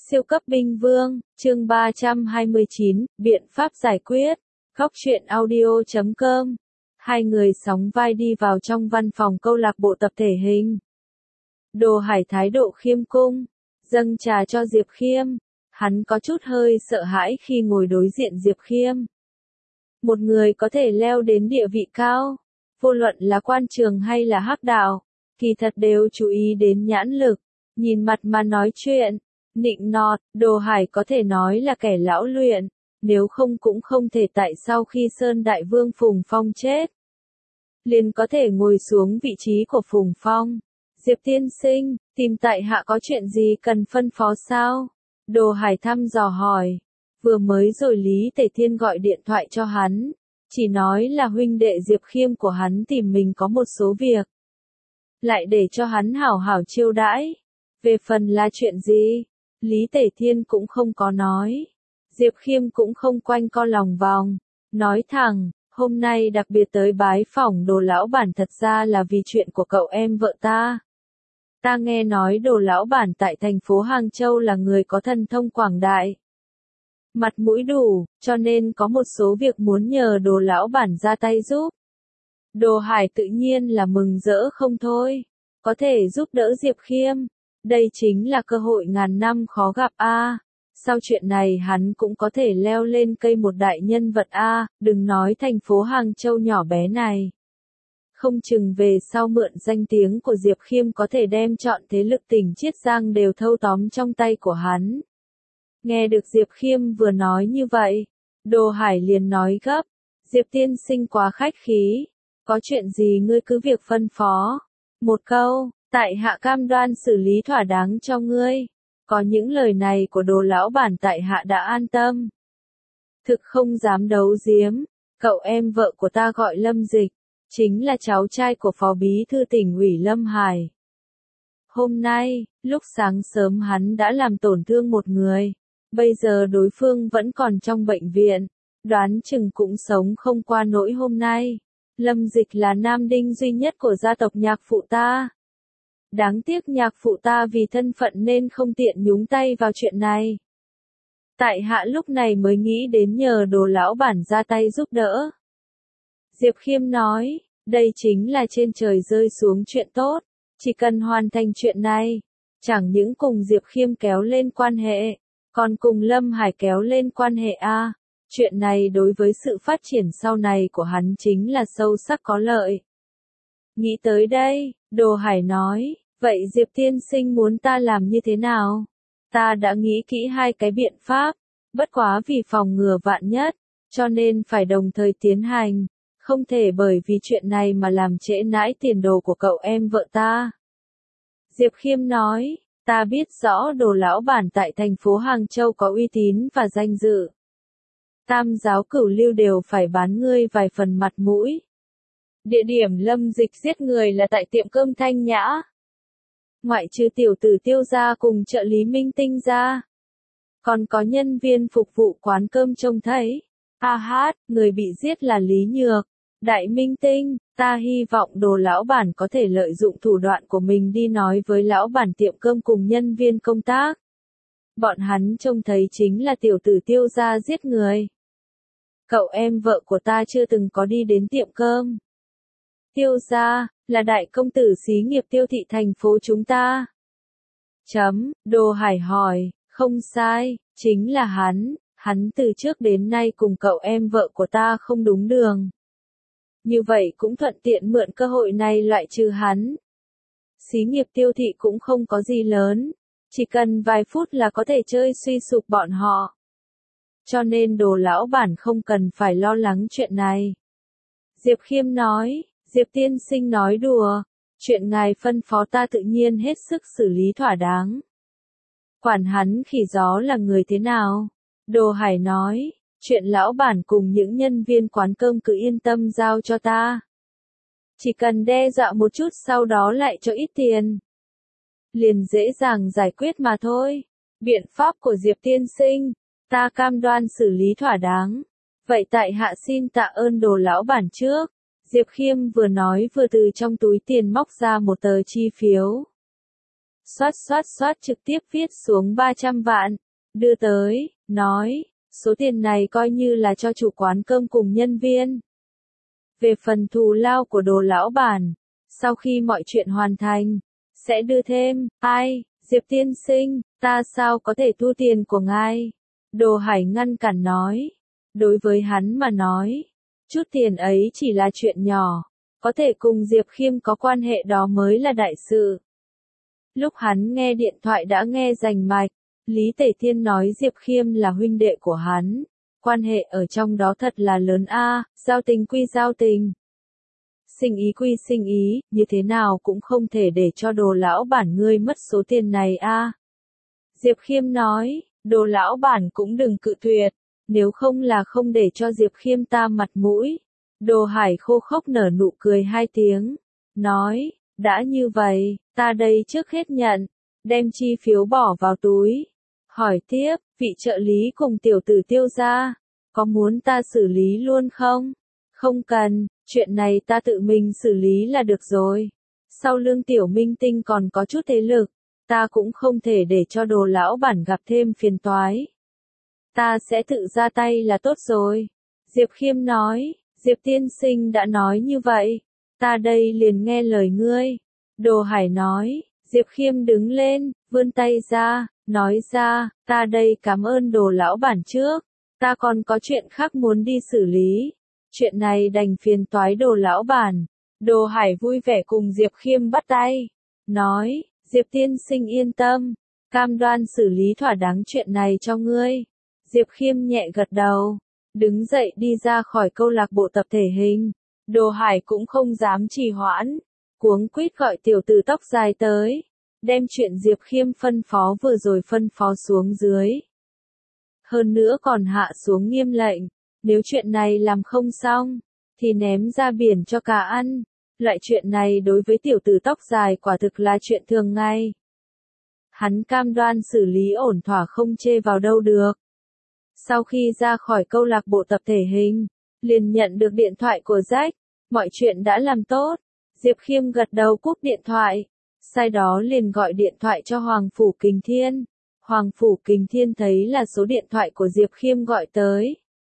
Siêu cấp binh vương, chương 329, biện pháp giải quyết. Góc truyện audio.com. Hai người sóng vai đi vào trong văn phòng câu lạc bộ tập thể hình. Đồ Hải thái độ khiêm cung, dâng trà cho Diệp Khiêm. Hắn có chút hơi sợ hãi khi ngồi đối diện Diệp Khiêm. Một người có thể leo đến địa vị cao, vô luận là quan trường hay là hắc đạo, kỳ thật đều chú ý đến nhãn lực, nhìn mặt mà nói chuyện. Nịnh nọt, Đồ Hải có thể nói là kẻ lão luyện, nếu không cũng không thể tại sau khi Sơn Đại Vương Phùng Phong chết, liền có thể ngồi xuống vị trí của Phùng Phong. Diệp tiên sinh, tìm tại hạ có chuyện gì cần phân phó sao? Đồ Hải thăm dò hỏi. Vừa mới rồi Lý Tề Thiên gọi điện thoại cho hắn, chỉ nói là huynh đệ Diệp Khiêm của hắn tìm mình có một số việc, lại để cho hắn hảo hảo chiêu đãi. Về phần là chuyện gì, Lý Tề Thiên cũng không có nói. Diệp Khiêm cũng không quanh co lòng vòng, nói thẳng, hôm nay đặc biệt tới bái phỏng Đồ lão bản thật ra là vì chuyện của cậu em vợ ta. Ta nghe nói Đồ lão bản tại thành phố Hàng Châu là người có thần thông quảng đại, mặt mũi đủ, cho nên có một số việc muốn nhờ Đồ lão bản ra tay giúp. Đồ Hải tự nhiên là mừng rỡ không thôi, có thể giúp đỡ Diệp Khiêm, đây chính là cơ hội ngàn năm khó gặp a. Sau chuyện này hắn cũng có thể leo lên cây một đại nhân vật a, đừng nói thành phố Hàng Châu nhỏ bé này. Không chừng về sau mượn danh tiếng của Diệp Khiêm có thể đem trọn thế lực tỉnh Chiết Giang đều thâu tóm trong tay của hắn. Nghe được Diệp Khiêm vừa nói như vậy, Đồ Hải liền nói gấp, Diệp tiên sinh quá khách khí, có chuyện gì ngươi cứ việc phân phó. Một câu, tại hạ cam đoan xử lý thỏa đáng cho ngươi. Có những lời này của Đồ lão bản tại hạ đã an tâm. Thực không dám đấu giếm, cậu em vợ của ta gọi Lâm Dịch, chính là cháu trai của Phó Bí thư tỉnh ủy Lâm Hải. Hôm nay, lúc sáng sớm hắn đã làm tổn thương một người, bây giờ đối phương vẫn còn trong bệnh viện, đoán chừng cũng sống không qua nỗi hôm nay. Lâm Dịch là nam đinh duy nhất của gia tộc nhạc phụ ta. Đáng tiếc nhạc phụ ta vì thân phận nên không tiện nhúng tay vào chuyện này. Tại hạ lúc này mới nghĩ đến nhờ Đồ lão bản ra tay giúp đỡ. Diệp Khiêm nói, đây chính là trên trời rơi xuống chuyện tốt, chỉ cần hoàn thành chuyện này, chẳng những cùng Diệp Khiêm kéo lên quan hệ, còn cùng Lâm Hải kéo lên quan hệ a. Chuyện này đối với sự phát triển sau này của hắn chính là sâu sắc có lợi. Nghĩ tới đây, Đồ Hải nói, vậy Diệp tiên sinh muốn ta làm như thế nào? Ta đã nghĩ kỹ hai cái biện pháp, bất quá vì phòng ngừa vạn nhất, cho nên phải đồng thời tiến hành, không thể bởi vì chuyện này mà làm trễ nải tiền đồ của cậu em vợ ta. Diệp Khiêm nói, ta biết rõ Đồ lão bản tại thành phố Hàng Châu có uy tín và danh dự. Tam giáo cửu lưu đều phải bán ngươi vài phần mặt mũi. Địa điểm Lâm Dịch giết người là tại tiệm cơm Thanh Nhã. Ngoại trừ tiểu tử Tiêu gia cùng trợ lý Minh Tinh ra, còn có nhân viên phục vụ quán cơm trông thấy. Người bị giết là Lý Nhược, Đại Minh Tinh, ta hy vọng Đồ lão bản có thể lợi dụng thủ đoạn của mình đi nói với lão bản tiệm cơm cùng nhân viên công tác. Bọn hắn trông thấy chính là tiểu tử Tiêu gia giết người. Cậu em vợ của ta chưa từng có đi đến tiệm cơm. Tiêu gia, là đại công tử xí nghiệp Tiêu thị thành phố chúng ta. Đồ Hải hỏi, không sai, chính là hắn từ trước đến nay cùng cậu em vợ của ta không đúng đường. Như vậy cũng thuận tiện mượn cơ hội này loại trừ hắn. Xí nghiệp Tiêu thị cũng không có gì lớn, chỉ cần vài phút là có thể chơi suy sụp bọn họ. Cho nên Đồ lão bản không cần phải lo lắng chuyện này. Diệp Khiêm nói, Diệp tiên sinh nói đùa, chuyện ngài phân phó ta tự nhiên hết sức xử lý thỏa đáng. Quản hắn khỉ gió là người thế nào? Đồ Hải nói, chuyện lão bản cùng những nhân viên quán cơm cứ yên tâm giao cho ta. Chỉ cần đe dọa một chút sau đó lại cho ít tiền, liền dễ dàng giải quyết mà thôi. Biện pháp của Diệp tiên sinh, ta cam đoan xử lý thỏa đáng. Vậy tại hạ xin tạ ơn Đồ lão bản trước. Diệp Khiêm vừa nói vừa từ trong túi tiền móc ra một tờ chi phiếu. xoát trực tiếp viết xuống 300 vạn, đưa tới, nói, số tiền này coi như là cho chủ quán cơm cùng nhân viên. Về phần thù lao của Đồ lão bản, sau khi mọi chuyện hoàn thành, sẽ đưa thêm. Ai, Diệp tiên sinh, ta sao có thể thu tiền của ngài? Đồ Hải ngăn cản nói. Đối với hắn mà nói, chút tiền ấy chỉ là chuyện nhỏ, có thể cùng Diệp Khiêm có quan hệ đó mới là đại sự. Lúc hắn nghe điện thoại đã nghe rành mạch, Lý Tể Thiên nói Diệp Khiêm là huynh đệ của hắn, quan hệ ở trong đó thật là lớn a, giao tình quy giao tình. Sinh ý quy sinh ý, như thế nào cũng không thể để cho Đồ lão bản ngươi mất số tiền này a. Diệp Khiêm nói, Đồ lão bản cũng đừng cự tuyệt, nếu không là không để cho Diệp Khiêm ta mặt mũi. Đồ Hải khô khốc nở nụ cười 2 tiếng, nói, đã như vậy, ta đây trước hết nhận, đem chi phiếu bỏ vào túi. Hỏi tiếp, vị trợ lý cùng tiểu tử Tiêu gia, có muốn ta xử lý luôn không? Không cần, chuyện này ta tự mình xử lý là được rồi. Sau lưng tiểu minh tinh còn có chút thế lực, ta cũng không thể để cho Đồ lão bản gặp thêm phiền toái. Ta sẽ tự ra tay là tốt rồi. Diệp Khiêm nói, Diệp tiên sinh đã nói như vậy, ta đây liền nghe lời ngươi. Đồ Hải nói, Diệp Khiêm đứng lên, vươn tay ra, nói ra, ta đây cảm ơn Đồ lão bản trước, ta còn có chuyện khác muốn đi xử lý. Chuyện này đành phiền toái Đồ lão bản. Đồ Hải vui vẻ cùng Diệp Khiêm bắt tay, nói, Diệp tiên sinh yên tâm, cam đoan xử lý thỏa đáng chuyện này cho ngươi. Diệp Khiêm nhẹ gật đầu, đứng dậy đi ra khỏi câu lạc bộ tập thể hình. Đồ Hải cũng không dám trì hoãn, cuống quýt gọi tiểu tử tóc dài tới, đem chuyện Diệp Khiêm phân phó vừa rồi phân phó xuống dưới. Hơn nữa còn hạ xuống nghiêm lệnh, nếu chuyện này làm không xong, thì ném ra biển cho cá ăn. Loại chuyện này đối với tiểu tử tóc dài quả thực là chuyện thường ngày. Hắn cam đoan xử lý ổn thỏa không chê vào đâu được. Sau khi ra khỏi câu lạc bộ tập thể hình, liền nhận được điện thoại của Jack, mọi chuyện đã làm tốt. Diệp Khiêm gật đầu cúp điện thoại, sau đó liền gọi điện thoại cho Hoàng Phủ Kình Thiên. Hoàng Phủ Kình Thiên thấy là số điện thoại của Diệp Khiêm gọi tới.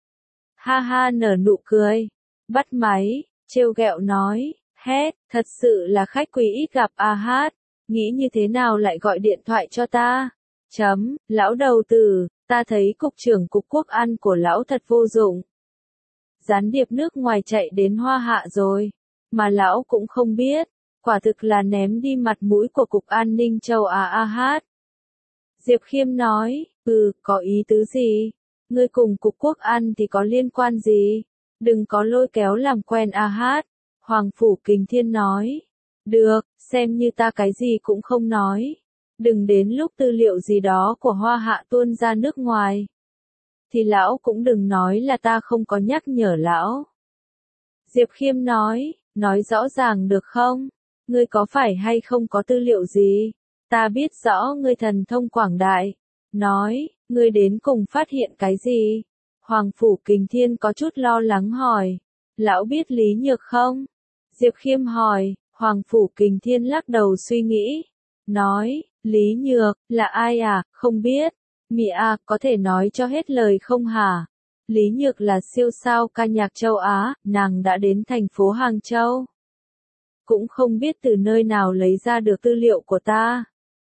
Ha ha nở nụ cười, bắt máy, trêu ghẹo nói, hét, thật sự là khách quý ít gặp a hát, nghĩ như thế nào lại gọi điện thoại cho ta? Lão đầu tử, ta thấy cục trưởng cục quốc an của lão thật vô dụng. Gián điệp nước ngoài chạy đến Hoa Hạ rồi, mà lão cũng không biết, quả thực là ném đi mặt mũi của cục an ninh châu Á a hát. Diệp Khiêm nói, có ý tứ gì? Ngươi cùng cục quốc an thì có liên quan gì? Đừng có lôi kéo làm quen a hát. Hoàng Phủ Kình Thiên nói, được, xem như ta cái gì cũng không nói. Đừng đến lúc tư liệu gì đó của Hoa Hạ tuôn ra nước ngoài, thì lão cũng đừng nói là ta không có nhắc nhở lão. Diệp Khiêm nói rõ ràng được không? Ngươi có phải hay không có tư liệu gì? Ta biết rõ ngươi thần thông quảng đại. Nói, ngươi đến cùng phát hiện cái gì? Hoàng Phủ Kình Thiên có chút lo lắng hỏi. Lão biết Lý Nhược không? Diệp Khiêm hỏi. Hoàng Phủ Kình Thiên lắc đầu suy nghĩ. Nói, Lý Nhược, là ai à? Không biết. Mị à, có thể nói cho hết lời không hả? Lý Nhược là siêu sao ca nhạc châu Á, nàng đã đến thành phố Hàng Châu. Cũng không biết từ nơi nào lấy ra được tư liệu của ta.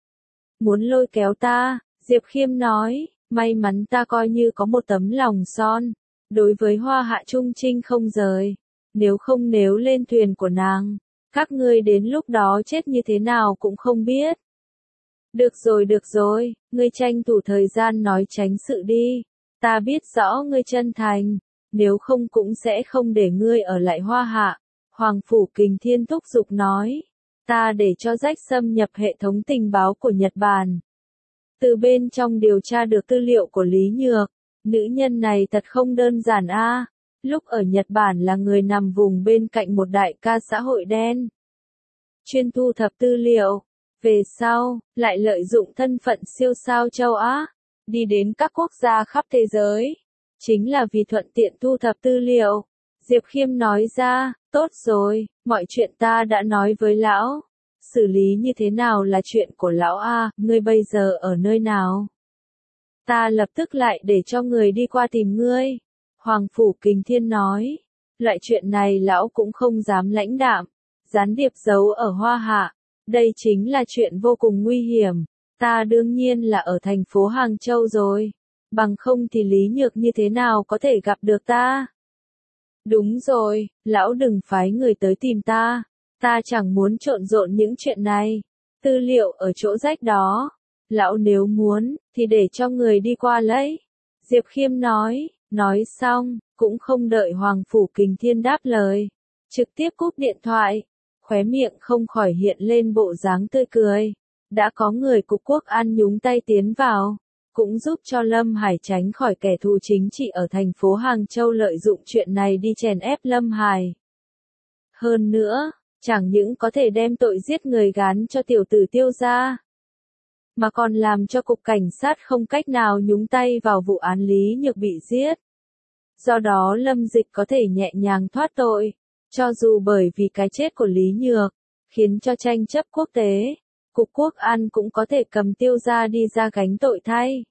Muốn lôi kéo ta, Diệp Khiêm nói, may mắn ta coi như có một tấm lòng son, đối với Hoa Hạ trung trinh không rời. Nếu lên thuyền của nàng, các ngươi đến lúc đó chết như thế nào cũng không biết. Được rồi, ngươi tranh thủ thời gian nói tránh sự đi. Ta biết rõ ngươi chân thành, nếu không cũng sẽ không để ngươi ở lại Hoa Hạ. Hoàng Phủ Kình Thiên thúc giục nói, ta để cho Jack xâm nhập hệ thống tình báo của Nhật Bản. Từ bên trong điều tra được tư liệu của Lý Nhược, nữ nhân này thật không đơn giản a. Lúc ở Nhật Bản là người nằm vùng bên cạnh một đại ca xã hội đen, chuyên thu thập tư liệu. Về sau, lại lợi dụng thân phận siêu sao châu Á, đi đến các quốc gia khắp thế giới. Chính là vì thuận tiện thu thập tư liệu. Diệp Khiêm nói ra, tốt rồi, mọi chuyện ta đã nói với lão. xử lý như thế nào là chuyện của lão A, ngươi bây giờ ở nơi nào? Ta lập tức lại để cho người đi qua tìm ngươi. Hoàng Phủ Kình Thiên nói, loại chuyện này lão cũng không dám lãnh đạm, gián điệp giấu ở Hoa Hạ, đây chính là chuyện vô cùng nguy hiểm, ta đương nhiên là ở thành phố Hàng Châu rồi, bằng không thì Lý Nhược như thế nào có thể gặp được ta? Đúng rồi, lão đừng phái người tới tìm ta chẳng muốn trộn rộn những chuyện này, tư liệu ở chỗ rách đó, lão nếu muốn, thì để cho người đi qua lấy. Diệp Khiêm nói xong, cũng không đợi Hoàng Phủ Kình Thiên đáp lời, trực tiếp cúp điện thoại, khóe miệng không khỏi hiện lên bộ dáng tươi cười. Đã có người cục quốc an nhúng tay tiến vào, cũng giúp cho Lâm Hải tránh khỏi kẻ thù chính trị ở thành phố Hàng Châu lợi dụng chuyện này đi chèn ép Lâm Hải. Hơn nữa, chẳng những có thể đem tội giết người gán cho tiểu tử Tiêu gia, mà còn làm cho cục cảnh sát không cách nào nhúng tay vào vụ án Lý Nhược bị giết. Do đó Lâm Dịch có thể nhẹ nhàng thoát tội, cho dù bởi vì cái chết của Lý Nhược, khiến cho tranh chấp quốc tế, cục quốc an cũng có thể cầm Tiêu gia đi ra gánh tội thay.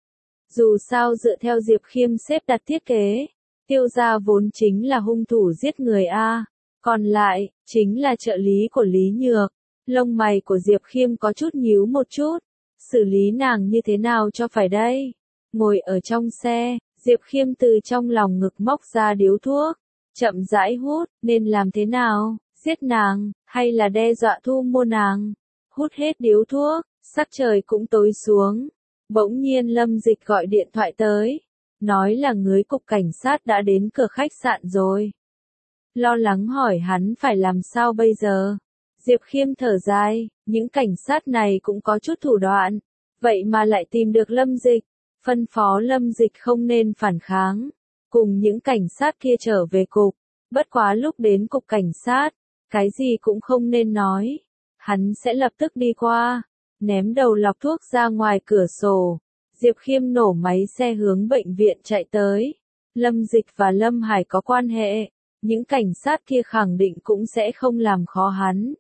Dù sao dựa theo Diệp Khiêm xếp đặt thiết kế, Tiêu gia vốn chính là hung thủ giết người A, còn lại, chính là trợ lý của Lý Nhược. Lông mày của Diệp Khiêm có chút nhíu một chút, xử lý nàng như thế nào cho phải đây? Ngồi ở trong xe, Diệp Khiêm từ trong lòng ngực móc ra điếu thuốc, chậm rãi hút, nên làm thế nào, giết nàng, hay là đe dọa thu mua nàng? Hút hết điếu thuốc, sắc trời cũng tối xuống. Bỗng nhiên Lâm Dịch gọi điện thoại tới, nói là người cục cảnh sát đã đến cửa khách sạn rồi. Lo lắng hỏi hắn phải làm sao bây giờ. Diệp Khiêm thở dài, những cảnh sát này cũng có chút thủ đoạn, vậy mà lại tìm được Lâm Dịch, phân phó Lâm Dịch không nên phản kháng, cùng những cảnh sát kia trở về cục, bất quá lúc đến cục cảnh sát, cái gì cũng không nên nói, hắn sẽ lập tức đi qua, ném đầu lọc thuốc ra ngoài cửa sổ. Diệp Khiêm nổ máy xe hướng bệnh viện chạy tới. Lâm Dịch và Lâm Hải có quan hệ, những cảnh sát kia khẳng định cũng sẽ không làm khó hắn.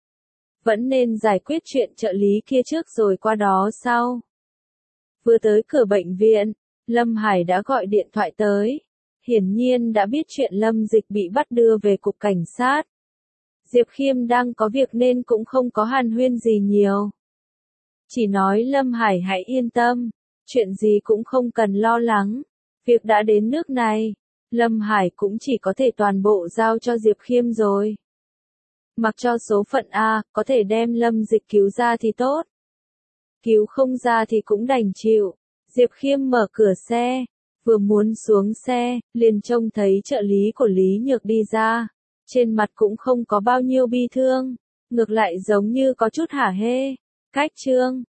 Vẫn nên giải quyết chuyện trợ lý kia trước rồi qua đó sau. Vừa tới cửa bệnh viện, Lâm Hải đã gọi điện thoại tới. Hiển nhiên đã biết chuyện Lâm Dịch bị bắt đưa về cục cảnh sát. Diệp Khiêm đang có việc nên cũng không có hàn huyên gì nhiều. Chỉ nói Lâm Hải hãy yên tâm, chuyện gì cũng không cần lo lắng. Việc đã đến nước này, Lâm Hải cũng chỉ có thể toàn bộ giao cho Diệp Khiêm rồi. Mặc cho số phận A, có thể đem Lâm Dịch cứu ra thì tốt. Cứu không ra thì cũng đành chịu. Diệp Khiêm mở cửa xe, vừa muốn xuống xe, liền trông thấy trợ lý của Lý Nhược đi ra. Trên mặt cũng không có bao nhiêu bi thương, ngược lại giống như có chút hả hê. Cách Trương,